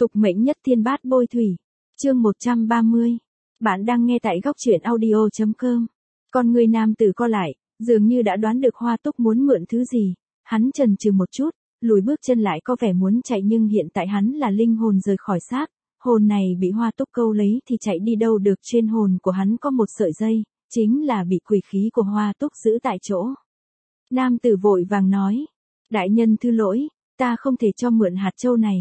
Tục mệnh nhất thiên bát bôi thủy. Chương 130. Bạn đang nghe tại góc truyện audio.com. Con người nam tử co lại, dường như đã đoán được Hoa Túc muốn mượn thứ gì. Hắn chần chừ một chút, lùi bước chân lại có vẻ muốn chạy, nhưng hiện tại hắn là linh hồn rời khỏi xác. Hồn này bị Hoa Túc câu lấy thì chạy đi đâu được. Trên hồn của hắn có một sợi dây, chính là bị quỷ khí của Hoa Túc giữ tại chỗ. Nam tử vội vàng nói. Đại nhân thứ lỗi, ta không thể cho mượn hạt châu này,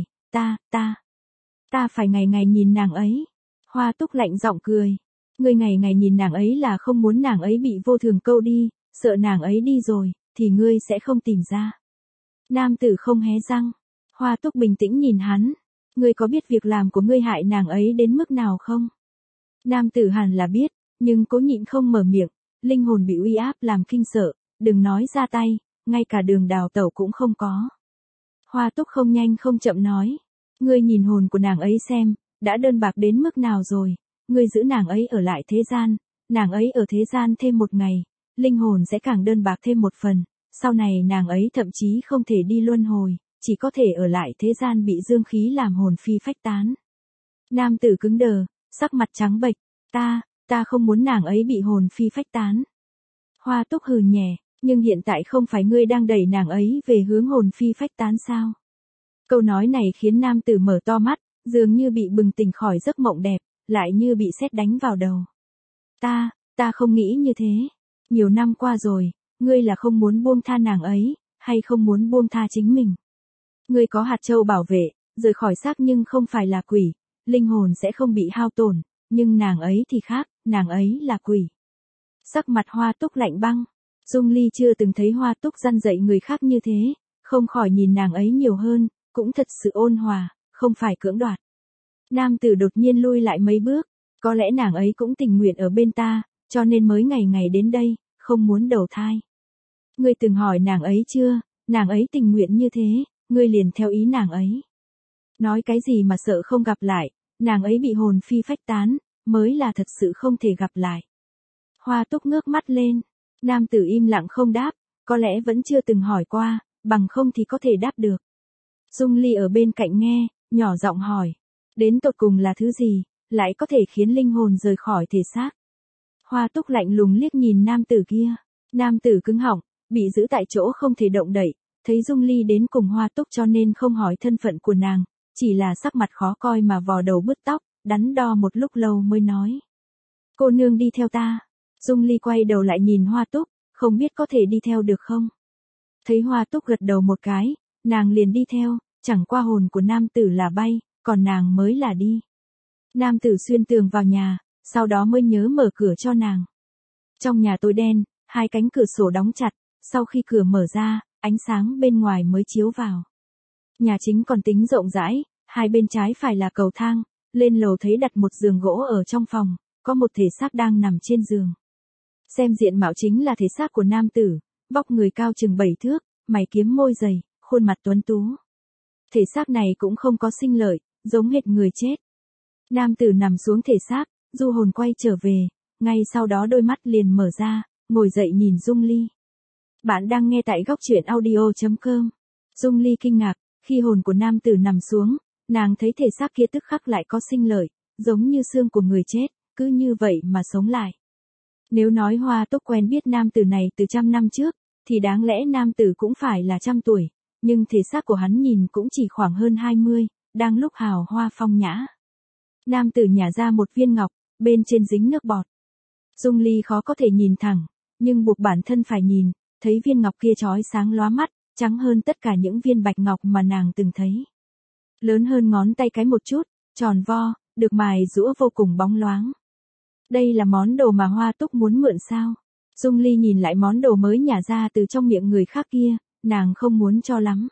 ta phải ngày ngày nhìn nàng ấy. Hoa Túc lạnh giọng cười. Ngươi ngày ngày nhìn nàng ấy là không muốn nàng ấy bị vô thường câu đi, sợ nàng ấy đi rồi, thì ngươi sẽ không tìm ra. Nam tử không hé răng. Hoa Túc bình tĩnh nhìn hắn. Ngươi có biết việc làm của ngươi hại nàng ấy đến mức nào không? Nam tử hẳn là biết, nhưng cố nhịn không mở miệng. Linh hồn bị uy áp làm kinh sợ, đừng nói ra tay, ngay cả đường đào tẩu cũng không có. Hoa Túc không nhanh không chậm nói. Ngươi nhìn hồn của nàng ấy xem, đã đơn bạc đến mức nào rồi. Ngươi giữ nàng ấy ở lại thế gian, nàng ấy ở thế gian thêm một ngày, linh hồn sẽ càng đơn bạc thêm một phần. Sau này nàng ấy thậm chí không thể đi luân hồi, chỉ có thể ở lại thế gian bị dương khí làm hồn phi phách tán. Nam tử cứng đờ, sắc mặt trắng bệch. Ta không muốn nàng ấy bị hồn phi phách tán. Hoa Túc hừ nhẹ, nhưng hiện tại không phải ngươi đang đẩy nàng ấy về hướng hồn phi phách tán sao? Câu nói này khiến nam tử mở to mắt, dường như bị bừng tỉnh khỏi giấc mộng đẹp, lại như bị sét đánh vào đầu. Ta không nghĩ như thế. Nhiều năm qua rồi, ngươi là không muốn buông tha nàng ấy, hay không muốn buông tha chính mình? Ngươi có hạt châu bảo vệ, rời khỏi xác nhưng không phải là quỷ, linh hồn sẽ không bị hao tổn, nhưng nàng ấy thì khác, nàng ấy là quỷ. Sắc mặt Hoa Túc lạnh băng. Dung Ly chưa từng thấy Hoa Túc răn dạy người khác như thế, không khỏi nhìn nàng ấy nhiều hơn, cũng thật sự ôn hòa, không phải cưỡng đoạt. Nam tử đột nhiên lui lại mấy bước, có lẽ nàng ấy cũng tình nguyện ở bên ta, cho nên mới ngày ngày đến đây, không muốn đầu thai. Ngươi từng hỏi nàng ấy chưa, nàng ấy tình nguyện như thế, ngươi liền theo ý nàng ấy. Nói cái gì mà sợ không gặp lại, nàng ấy bị hồn phi phách tán, mới là thật sự không thể gặp lại. Hoa Túc ngước mắt lên. Nam tử im lặng không đáp, có lẽ vẫn chưa từng hỏi qua, bằng không thì có thể đáp được. Dung Ly ở bên cạnh nghe, nhỏ giọng hỏi. Đến tột cùng là thứ gì, lại có thể khiến linh hồn rời khỏi thể xác? Hoa Túc lạnh lùng liếc nhìn nam tử kia. Nam tử cứng họng, bị giữ tại chỗ không thể động đậy, thấy Dung Ly đến cùng Hoa Túc cho nên không hỏi thân phận của nàng, chỉ là sắc mặt khó coi mà vò đầu bứt tóc, đắn đo một lúc lâu mới nói. Cô nương đi theo ta. Dung Ly quay đầu lại nhìn Hoa Túc, không biết có thể đi theo được không? Thấy Hoa Túc gật đầu một cái, nàng liền đi theo, chẳng qua hồn của nam tử là bay, còn nàng mới là đi. Nam tử xuyên tường vào nhà, sau đó mới nhớ mở cửa cho nàng. Trong nhà tối đen, hai cánh cửa sổ đóng chặt, sau khi cửa mở ra, ánh sáng bên ngoài mới chiếu vào. Nhà chính còn tính rộng rãi, hai bên trái phải là cầu thang, lên lầu thấy đặt một giường gỗ ở trong phòng, có một thể xác đang nằm trên giường. Xem diện mạo chính là thể xác của nam tử, vóc người cao chừng 7 thước, mày kiếm môi dày, khuôn mặt tuấn tú. Thể xác này cũng không có sinh lợi, giống hệt người chết. Nam tử nằm xuống thể xác, du hồn quay trở về, ngay sau đó đôi mắt liền mở ra, ngồi dậy nhìn Dung Ly. Bạn đang nghe tại góc truyện audio.com. Dung Ly kinh ngạc, khi hồn của nam tử nằm xuống, nàng thấy thể xác kia tức khắc lại có sinh lợi, giống như xương của người chết, cứ như vậy mà sống lại. Nếu nói Hoa Túc quen biết nam tử này từ 100 năm trước, thì đáng lẽ nam tử cũng phải là 100 tuổi, nhưng thể xác của hắn nhìn cũng chỉ khoảng hơn 20, đang lúc hào hoa phong nhã. Nam tử nhả ra một viên ngọc, bên trên dính nước bọt. Dung Ly khó có thể nhìn thẳng, nhưng buộc bản thân phải nhìn, thấy viên ngọc kia chói sáng lóa mắt, trắng hơn tất cả những viên bạch ngọc mà nàng từng thấy. Lớn hơn ngón tay cái một chút, tròn vo, được mài giũa vô cùng bóng loáng. Đây là món đồ mà Hoa Túc muốn mượn sao? Dung Ly nhìn lại món đồ mới nhả ra từ trong miệng người khác kia, nàng không muốn cho lắm.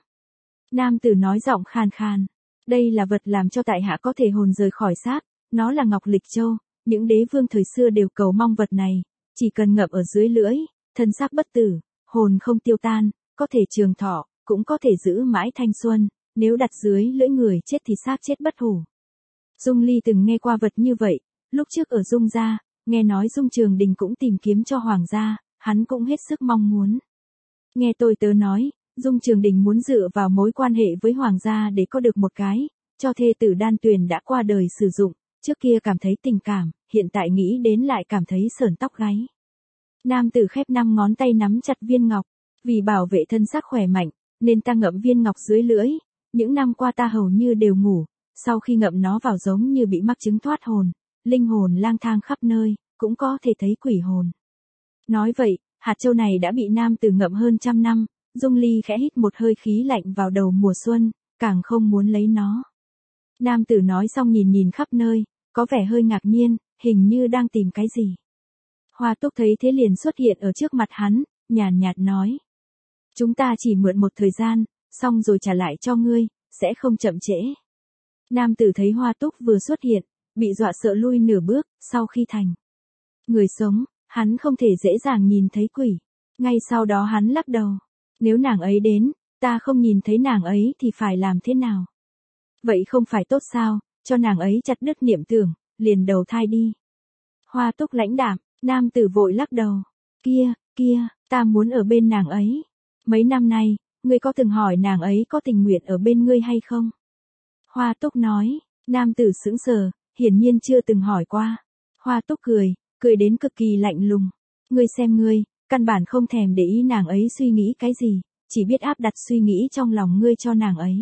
Nam tử nói giọng khàn khàn. Đây là vật làm cho tại hạ có thể hồn rời khỏi xác, nó là Ngọc Lịch Châu, những đế vương thời xưa đều cầu mong vật này, chỉ cần ngậm ở dưới lưỡi, thân xác bất tử, hồn không tiêu tan, có thể trường thọ, cũng có thể giữ mãi thanh xuân, nếu đặt dưới lưỡi người chết thì xác chết bất hủ. Dung Ly từng nghe qua vật như vậy, lúc trước ở Dung gia, nghe nói Dung Trường Đình cũng tìm kiếm cho hoàng gia, hắn cũng hết sức mong muốn. Nghe tôi tớ nói, Dung Trường Đình muốn dựa vào mối quan hệ với hoàng gia để có được một cái, cho thê tử Đan Tuyền đã qua đời sử dụng, trước kia cảm thấy tình cảm, hiện tại nghĩ đến lại cảm thấy sởn tóc gáy. Nam tử khép 5 ngón tay nắm chặt viên ngọc, vì bảo vệ thân xác khỏe mạnh, nên ta ngậm viên ngọc dưới lưỡi, những năm qua ta hầu như đều ngủ, sau khi ngậm nó vào giống như bị mắc chứng thoát hồn, linh hồn lang thang khắp nơi, cũng có thể thấy quỷ hồn. Nói vậy, hạt châu này đã bị nam tử ngậm hơn 100 năm, Dung Ly khẽ hít một hơi khí lạnh vào đầu mùa xuân, càng không muốn lấy nó. Nam tử nói xong nhìn nhìn khắp nơi, có vẻ hơi ngạc nhiên, hình như đang tìm cái gì. Hoa Túc thấy thế liền xuất hiện ở trước mặt hắn, nhàn nhạt nói. Chúng ta chỉ mượn một thời gian, xong rồi trả lại cho ngươi, sẽ không chậm trễ. Nam tử thấy Hoa Túc vừa xuất hiện, bị dọa sợ lui nửa bước, sau khi thành người sống, hắn không thể dễ dàng nhìn thấy quỷ. Ngay sau đó hắn lắc đầu. Nếu nàng ấy đến, ta không nhìn thấy nàng ấy thì phải làm thế nào? Vậy không phải tốt sao, cho nàng ấy chặt đứt niệm tưởng, liền đầu thai đi. Hoa Túc lãnh đạm, nam tử vội lắc đầu. Kia, ta muốn ở bên nàng ấy. Mấy năm nay, ngươi có từng hỏi nàng ấy có tình nguyện ở bên ngươi hay không? Hoa Túc nói, nam tử sững sờ, hiển nhiên chưa từng hỏi qua. Hoa Túc cười đến cực kỳ lạnh lùng. Ngươi xem ngươi, căn bản không thèm để ý nàng ấy suy nghĩ cái gì, chỉ biết áp đặt suy nghĩ trong lòng ngươi cho nàng ấy.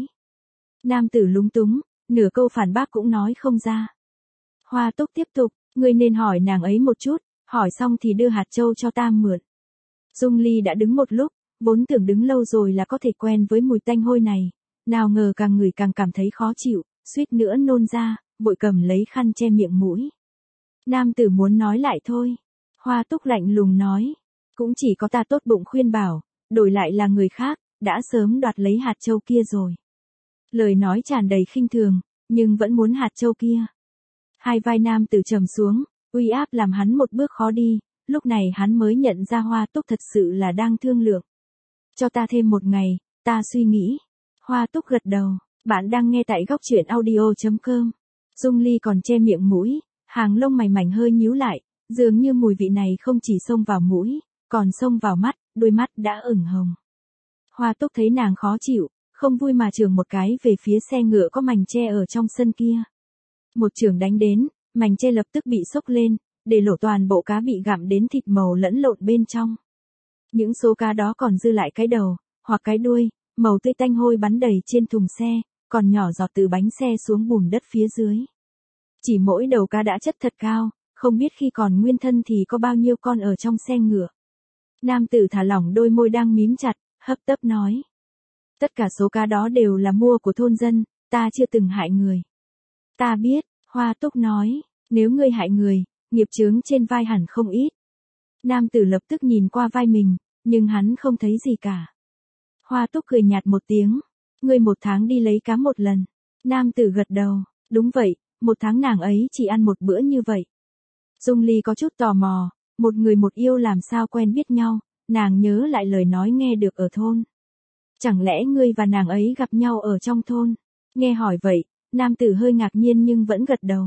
Nam tử lúng túng, nửa câu phản bác cũng nói không ra. Hoa Túc tiếp tục, ngươi nên hỏi nàng ấy một chút, hỏi xong thì đưa hạt châu cho ta mượn. Dung Ly đã đứng một lúc, vốn tưởng đứng lâu rồi là có thể quen với mùi tanh hôi này, nào ngờ càng ngửi càng cảm thấy khó chịu, suýt nữa nôn ra, vội cầm lấy khăn che miệng mũi. Nam tử muốn nói lại thôi. Hoa Túc lạnh lùng nói, cũng chỉ có ta tốt bụng khuyên bảo, đổi lại là người khác, đã sớm đoạt lấy hạt châu kia rồi. Lời nói tràn đầy khinh thường, nhưng vẫn muốn hạt châu kia. Hai vai nam tử trầm xuống, uy áp làm hắn một bước khó đi, lúc này hắn mới nhận ra Hoa Túc thật sự là đang thương lượng. Cho ta thêm một ngày, ta suy nghĩ. Hoa Túc gật đầu, bạn đang nghe tại góc truyện audio.com. Dung Ly còn che miệng mũi, hàng lông mày mảnh hơi nhíu lại, dường như mùi vị này không chỉ xông vào mũi, còn xông vào mắt, đôi mắt đã ửng hồng. Hoa Túc thấy nàng khó chịu, không vui mà chưởng một cái về phía xe ngựa có mành tre ở trong sân kia. Một chưởng đánh đến, mành tre lập tức bị xốc lên, để lộ toàn bộ cá bị gặm đến thịt màu lẫn lộn bên trong. Những số cá đó còn dư lại cái đầu, hoặc cái đuôi, màu tươi tanh hôi bắn đầy trên thùng xe, còn nhỏ giọt từ bánh xe xuống bùn đất phía dưới. Chỉ mỗi đầu cá đã chất thật cao, không biết khi còn nguyên thân thì có bao nhiêu con ở trong xe ngựa. Nam tử thả lỏng đôi môi đang mím chặt, hấp tấp nói. Tất cả số cá đó đều là mua của thôn dân, ta chưa từng hại người. Ta biết, Hoa Túc nói, nếu ngươi hại người, nghiệp chướng trên vai hẳn không ít. Nam tử lập tức nhìn qua vai mình, nhưng hắn không thấy gì cả. Hoa Túc cười nhạt một tiếng, ngươi 1 tháng đi lấy cá một lần. Nam tử gật đầu, đúng vậy, 1 tháng nàng ấy chỉ ăn một bữa như vậy. Dung Ly có chút tò mò, một người một yêu làm sao quen biết nhau, nàng nhớ lại lời nói nghe được ở thôn. Chẳng lẽ ngươi và nàng ấy gặp nhau ở trong thôn? Nghe hỏi vậy, nam tử hơi ngạc nhiên nhưng vẫn gật đầu.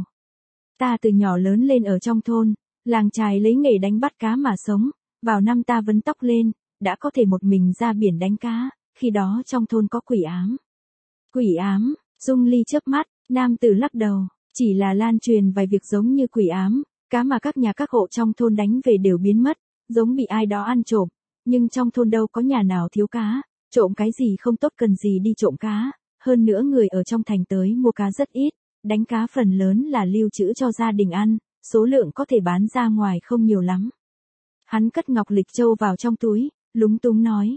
Ta từ nhỏ lớn lên ở trong thôn, làng chài lấy nghề đánh bắt cá mà sống, vào năm ta vấn tóc lên, đã có thể một mình ra biển đánh cá, khi đó trong thôn có quỷ ám. Quỷ ám, Dung Ly chớp mắt, nam tử lắc đầu, chỉ là lan truyền vài việc giống như quỷ ám, cá mà các hộ trong thôn đánh về đều biến mất, giống bị ai đó ăn trộm, nhưng trong thôn đâu có nhà nào thiếu cá, trộm cái gì không tốt cần gì đi trộm cá, hơn nữa người ở trong thành tới mua cá rất ít, đánh cá phần lớn là lưu trữ cho gia đình ăn, số lượng có thể bán ra ngoài không nhiều lắm. Hắn cất ngọc lịch châu vào trong túi, lúng túng nói.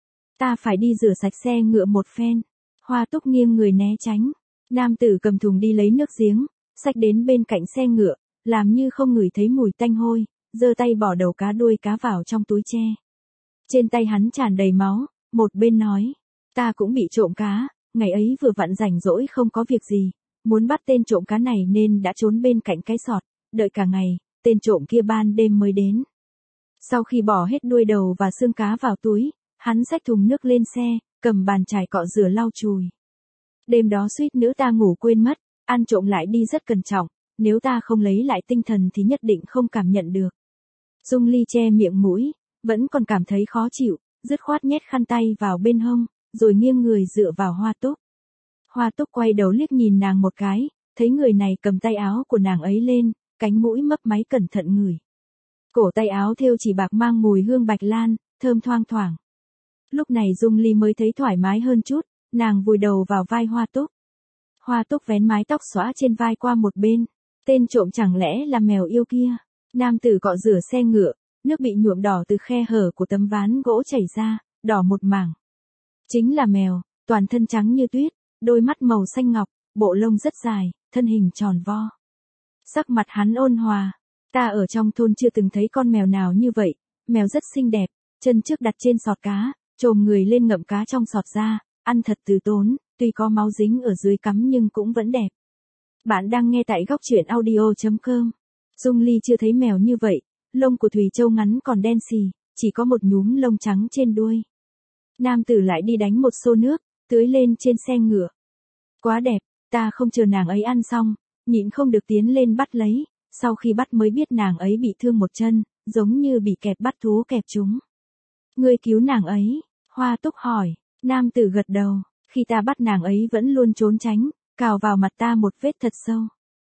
Ta phải đi rửa sạch xe ngựa một phen. Hoa Túc nghiêng người né tránh. Nam tử cầm thùng đi lấy nước giếng, xách đến bên cạnh xe ngựa, làm như không ngửi thấy mùi tanh hôi, giơ tay bỏ đầu cá đuôi cá vào trong túi tre. Trên tay hắn tràn đầy máu, một bên nói. Ta cũng bị trộm cá, ngày ấy vừa vặn rảnh rỗi không có việc gì, muốn bắt tên trộm cá này nên đã trốn bên cạnh cái sọt, đợi cả ngày, tên trộm kia ban đêm mới đến. Sau khi bỏ hết đuôi đầu và xương cá vào túi, hắn xách thùng nước lên xe, cầm bàn chải cọ rửa lau chùi. Đêm đó suýt nữa ta ngủ quên mất, ăn trộm lại đi rất cẩn trọng, nếu ta không lấy lại tinh thần thì nhất định không cảm nhận được. Dung Ly che miệng mũi, vẫn còn cảm thấy khó chịu, dứt khoát nhét khăn tay vào bên hông, rồi nghiêng người dựa vào Hoa Túc. Hoa Túc quay đầu liếc nhìn nàng một cái, thấy người này cầm tay áo của nàng ấy lên, cánh mũi mấp máy cẩn thận ngửi. Cổ tay áo thêu chỉ bạc mang mùi hương bạch lan, thơm thoang thoảng. Lúc này Dung Ly mới thấy thoải mái hơn chút, nàng vùi đầu vào vai Hoa Túc. Hoa Túc vén mái tóc xõa trên vai qua một bên, tên trộm chẳng lẽ là mèo yêu kia. Nam tử cọ rửa xe ngựa, nước bị nhuộm đỏ từ khe hở của tấm ván gỗ chảy ra, đỏ một mảng. Chính là mèo, toàn thân trắng như tuyết, đôi mắt màu xanh ngọc, bộ lông rất dài, thân hình tròn vo. Sắc mặt hắn ôn hòa, ta ở trong thôn chưa từng thấy con mèo nào như vậy, mèo rất xinh đẹp, chân trước đặt trên sọt cá, chồm người lên ngậm cá trong sọt ra, ăn thật từ tốn, tuy có máu dính ở dưới cắm nhưng cũng vẫn đẹp. Bạn đang nghe tại góc truyện audio.com. Dung Ly chưa thấy mèo như vậy, lông của Thùy Châu ngắn còn đen xì, chỉ có một nhúm lông trắng trên đuôi. Nam tử lại đi đánh một xô nước, tưới lên trên xe ngựa. Quá đẹp, ta không chờ nàng ấy ăn xong, nhịn không được tiến lên bắt lấy, sau khi bắt mới biết nàng ấy bị thương một chân, giống như bị kẹp bắt thú kẹp chúng. Ngươi cứu nàng ấy, Hoa Túc hỏi, nam tử gật đầu, khi ta bắt nàng ấy vẫn luôn trốn tránh, cào vào mặt ta một vết thật sâu.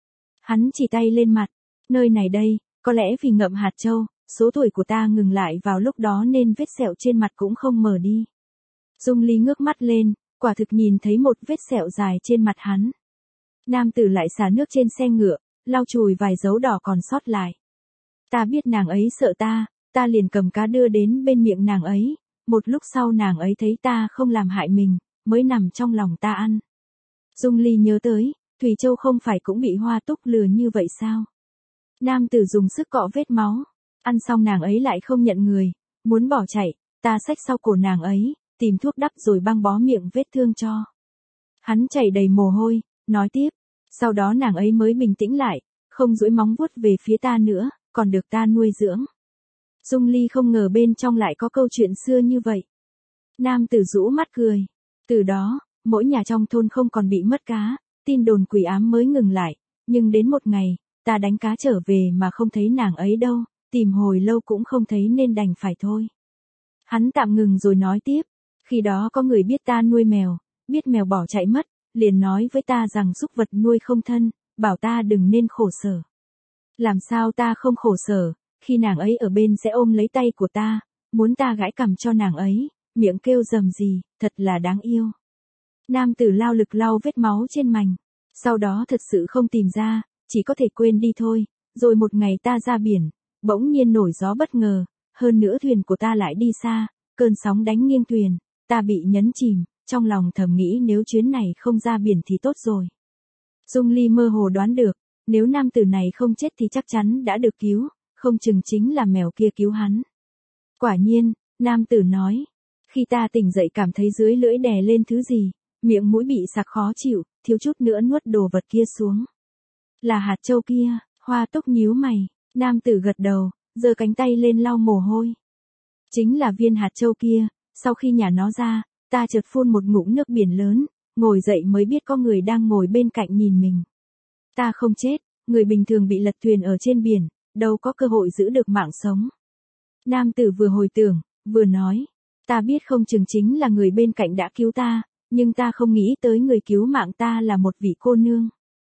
Hắn chỉ tay lên mặt, nơi này đây, có lẽ vì ngậm hạt châu, số tuổi của ta ngừng lại vào lúc đó nên vết sẹo trên mặt cũng không mờ đi. Dung Ly ngước mắt lên, quả thực nhìn thấy một vết sẹo dài trên mặt hắn. Nam tử lại xả nước trên xe ngựa, lau chùi vài dấu đỏ còn sót lại. Ta biết nàng ấy sợ ta liền cầm cá đưa đến bên miệng nàng ấy, một lúc sau nàng ấy thấy ta không làm hại mình, mới nằm trong lòng ta ăn. Dung Ly nhớ tới, Thùy Châu không phải cũng bị Hoa Túc lừa như vậy sao? Nam tử dùng sức cọ vết máu, ăn xong nàng ấy lại không nhận người, muốn bỏ chạy, ta xách sau cổ nàng ấy, tìm thuốc đắp rồi băng bó miệng vết thương cho. Hắn chảy đầy mồ hôi, nói tiếp, sau đó nàng ấy mới bình tĩnh lại, không duỗi móng vuốt về phía ta nữa, còn được ta nuôi dưỡng. Dung Ly không ngờ bên trong lại có câu chuyện xưa như vậy. Nam tử rũ mắt cười. Từ đó, mỗi nhà trong thôn không còn bị mất cá, tin đồn quỷ ám mới ngừng lại, nhưng đến một ngày, ta đánh cá trở về mà không thấy nàng ấy đâu, tìm hồi lâu cũng không thấy nên đành phải thôi. Hắn tạm ngừng rồi nói tiếp, khi đó có người biết ta nuôi mèo, biết mèo bỏ chạy mất, liền nói với ta rằng súc vật nuôi không thân, bảo ta đừng nên khổ sở. Làm sao ta không khổ sở, khi nàng ấy ở bên sẽ ôm lấy tay của ta, muốn ta gãi cằm cho nàng ấy, miệng kêu rầm rì, thật là đáng yêu. Nam tử lao lực lau vết máu trên mành, sau đó thật sự không tìm ra, chỉ có thể quên đi thôi, rồi một ngày ta ra biển, bỗng nhiên nổi gió bất ngờ, hơn nữa thuyền của ta lại đi xa, cơn sóng đánh nghiêng thuyền, ta bị nhấn chìm, trong lòng thầm nghĩ nếu chuyến này không ra biển thì tốt rồi. Dung Ly mơ hồ đoán được, nếu nam tử này không chết thì chắc chắn đã được cứu, không chừng chính là mèo kia cứu hắn. Quả nhiên, nam tử nói, khi ta tỉnh dậy cảm thấy dưới lưỡi đè lên thứ gì, miệng mũi bị sặc khó chịu, thiếu chút nữa nuốt đồ vật kia xuống. Là hạt châu kia, Hoa Túc nhíu mày, nam tử gật đầu, giơ cánh tay lên lau mồ hôi. Chính là viên hạt châu kia, sau khi nhả nó ra, ta chợt phun một ngụm nước biển lớn, ngồi dậy mới biết có người đang ngồi bên cạnh nhìn mình. Ta không chết, người bình thường bị lật thuyền ở trên biển, đâu có cơ hội giữ được mạng sống. Nam tử vừa hồi tưởng, vừa nói, ta biết không chừng chính là người bên cạnh đã cứu ta, nhưng ta không nghĩ tới người cứu mạng ta là một vị cô nương.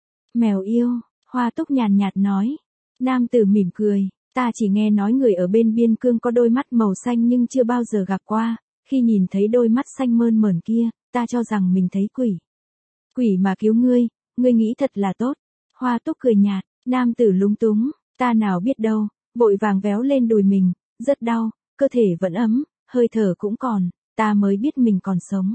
Mèo yêu, Hoa Túc nhàn nhạt nói. Nam tử mỉm cười, ta chỉ nghe nói người ở bên biên cương có đôi mắt màu xanh nhưng chưa bao giờ gặp qua, khi nhìn thấy đôi mắt xanh mơn mởn kia, ta cho rằng mình thấy quỷ. Quỷ mà cứu ngươi nghĩ thật là tốt. Hoa Túc cười nhạt, nam tử lúng túng, ta nào biết đâu, vội vàng véo lên đùi mình, rất đau, cơ thể vẫn ấm, hơi thở cũng còn, ta mới biết mình còn sống.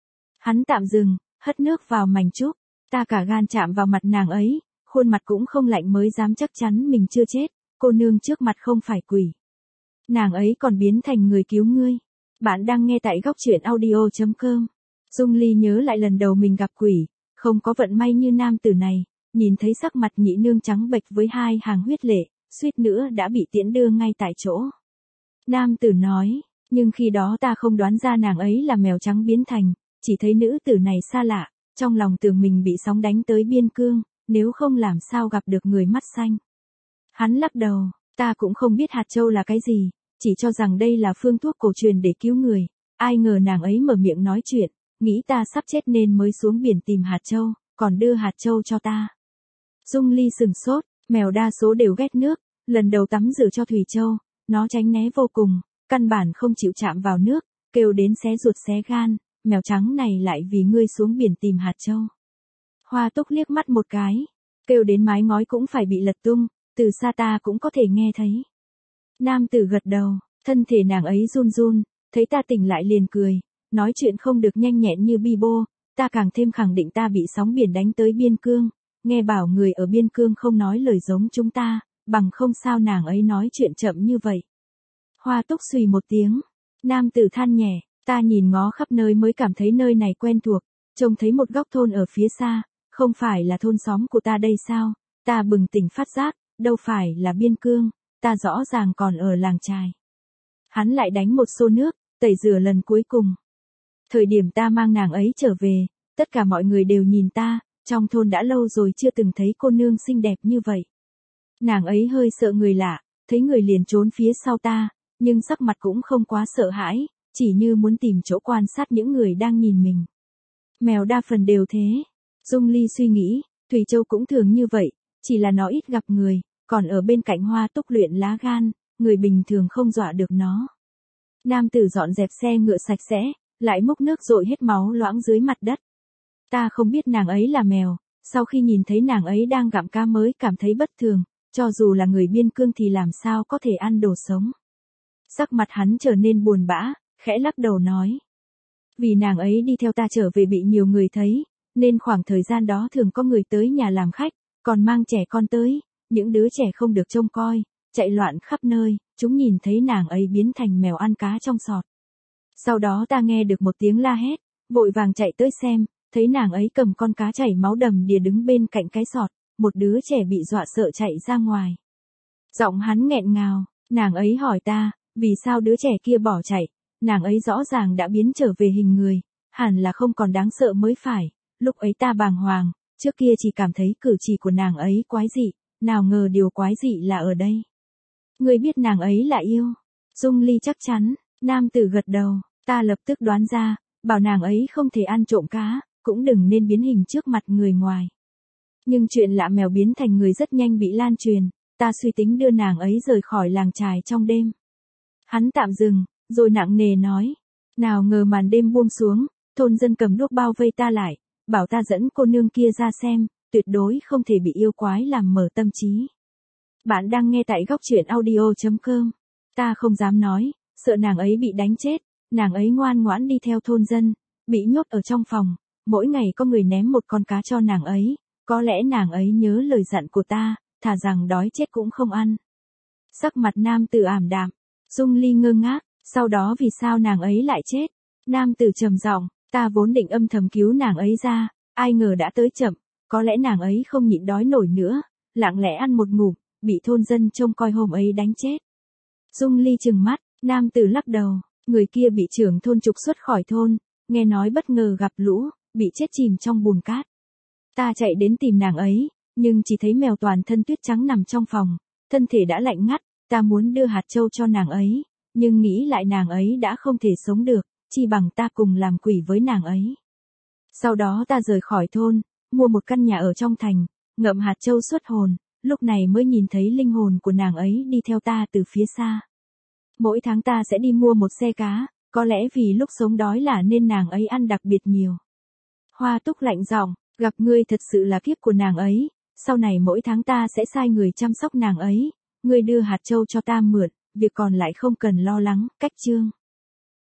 Hắn tạm dừng, hất nước vào mành trúc, ta cả gan chạm vào mặt nàng ấy, khuôn mặt cũng không lạnh mới dám chắc chắn mình chưa chết, cô nương trước mặt không phải quỷ. Nàng ấy còn biến thành người cứu ngươi. Bạn đang nghe tại góc truyện audio.com. Dung Ly nhớ lại lần đầu mình gặp quỷ, không có vận may như nam tử này, nhìn thấy sắc mặt nhị nương trắng bệch với hai hàng huyết lệ, suýt nữa đã bị tiễn đưa ngay tại chỗ. Nam tử nói, nhưng khi đó ta không đoán ra nàng ấy là mèo trắng biến thành, chỉ thấy nữ tử này xa lạ, trong lòng tưởng mình bị sóng đánh tới biên cương, nếu không làm sao gặp được người mắt xanh. Hắn lắc đầu, ta cũng không biết hạt châu là cái gì, chỉ cho rằng đây là phương thuốc cổ truyền để cứu người, ai ngờ nàng ấy mở miệng nói chuyện, nghĩ ta sắp chết nên mới xuống biển tìm hạt châu, còn đưa hạt châu cho ta. Dung Ly sừng sốt, mèo đa số đều ghét nước, lần đầu tắm rửa cho Thủy Châu, nó tránh né vô cùng, căn bản không chịu chạm vào nước, kêu đến xé ruột xé gan, mèo trắng này lại vì ngươi xuống biển tìm hạt châu. Hoa Túc liếc mắt một cái, kêu đến mái ngói cũng phải bị lật tung, từ xa ta cũng có thể nghe thấy. Nam tử gật đầu, thân thể nàng ấy run run, thấy ta tỉnh lại liền cười, nói chuyện không được nhanh nhẹn như bi bô, ta càng thêm khẳng định ta bị sóng biển đánh tới biên cương, nghe bảo người ở biên cương không nói lời giống chúng ta, bằng không sao nàng ấy nói chuyện chậm như vậy. Hoa Túc xùy một tiếng, nam tử than nhẹ, ta nhìn ngó khắp nơi mới cảm thấy nơi này quen thuộc, trông thấy một góc thôn ở phía xa, không phải là thôn xóm của ta đây sao, ta bừng tỉnh phát giác, đâu phải là biên cương, ta rõ ràng còn ở làng chài. Hắn lại đánh một xô nước, tẩy rửa lần cuối cùng. Thời điểm ta mang nàng ấy trở về, tất cả mọi người đều nhìn ta, trong thôn đã lâu rồi chưa từng thấy cô nương xinh đẹp như vậy. Nàng ấy hơi sợ người lạ, thấy người liền trốn phía sau ta, nhưng sắc mặt cũng không quá sợ hãi, chỉ như muốn tìm chỗ quan sát những người đang nhìn mình. Mèo đa phần đều thế. Dung Ly suy nghĩ, Thủy Châu cũng thường như vậy, chỉ là nó ít gặp người, còn ở bên cạnh Hoa Túc luyện lá gan, người bình thường không dọa được nó. Nam tử dọn dẹp xe ngựa sạch sẽ, lại múc nước dội hết máu loãng dưới mặt đất. Ta không biết nàng ấy là mèo, sau khi nhìn thấy nàng ấy đang gặm cá mới cảm thấy bất thường, cho dù là người biên cương thì làm sao có thể ăn đồ sống. Sắc mặt hắn trở nên buồn bã, khẽ lắc đầu nói. Vì nàng ấy đi theo ta trở về bị nhiều người thấy, nên khoảng thời gian đó thường có người tới nhà làm khách, còn mang trẻ con tới, những đứa trẻ không được trông coi, chạy loạn khắp nơi, chúng nhìn thấy nàng ấy biến thành mèo ăn cá trong sọt. Sau đó ta nghe được một tiếng la hét, vội vàng chạy tới xem, thấy nàng ấy cầm con cá chảy máu đầm đìa đứng bên cạnh cái sọt, một đứa trẻ bị dọa sợ chạy ra ngoài. Giọng hắn nghẹn ngào, nàng ấy hỏi ta, vì sao đứa trẻ kia bỏ chạy, nàng ấy rõ ràng đã biến trở về hình người, hẳn là không còn đáng sợ mới phải, lúc ấy ta bàng hoàng, trước kia chỉ cảm thấy cử chỉ của nàng ấy quái dị, nào ngờ điều quái dị là ở đây. Ngươi biết nàng ấy là yêu. Dung Ly chắc chắn, nam tử gật đầu, ta lập tức đoán ra, bảo nàng ấy không thể ăn trộm cá, cũng đừng nên biến hình trước mặt người ngoài. Nhưng chuyện lạ mèo biến thành người rất nhanh bị lan truyền, ta suy tính đưa nàng ấy rời khỏi làng chài trong đêm. Hắn tạm dừng, rồi nặng nề nói, nào ngờ màn đêm buông xuống, thôn dân cầm đuốc bao vây ta lại, bảo ta dẫn cô nương kia ra xem, tuyệt đối không thể bị yêu quái làm mở tâm trí. Bạn đang nghe tại góc truyện audio.com. Ta không dám nói, sợ nàng ấy bị đánh chết, nàng ấy ngoan ngoãn đi theo thôn dân, bị nhốt ở trong phòng, mỗi ngày có người ném một con cá cho nàng ấy, có lẽ nàng ấy nhớ lời dặn của ta, thà rằng đói chết cũng không ăn. Sắc mặt nam tử ảm đạm, Dung Ly ngơ ngác, sau đó vì sao nàng ấy lại chết? Nam tử trầm giọng, ta vốn định âm thầm cứu nàng ấy ra, ai ngờ đã tới chậm, có lẽ nàng ấy không nhịn đói nổi nữa, lặng lẽ ăn một ngụm, bị thôn dân trông coi hôm ấy đánh chết. Dung Ly trừng mắt, nam tử lắc đầu, người kia bị trưởng thôn trục xuất khỏi thôn, nghe nói bất ngờ gặp lũ, bị chết chìm trong bùn cát. Ta chạy đến tìm nàng ấy, nhưng chỉ thấy mèo toàn thân tuyết trắng nằm trong phòng, thân thể đã lạnh ngắt, ta muốn đưa hạt châu cho nàng ấy, nhưng nghĩ lại nàng ấy đã không thể sống được, chi bằng ta cùng làm quỷ với nàng ấy. Sau đó ta rời khỏi thôn, mua một căn nhà ở trong thành, ngậm hạt châu xuất hồn, lúc này mới nhìn thấy linh hồn của nàng ấy đi theo ta từ phía xa. Mỗi tháng ta sẽ đi mua một xe cá, có lẽ vì lúc sống đói là nên nàng ấy ăn đặc biệt nhiều. Hoa Túc lạnh giọng, gặp ngươi thật sự là kiếp của nàng ấy, sau này mỗi tháng ta sẽ sai người chăm sóc nàng ấy, ngươi đưa hạt châu cho ta mượn, việc còn lại không cần lo lắng, cách chương.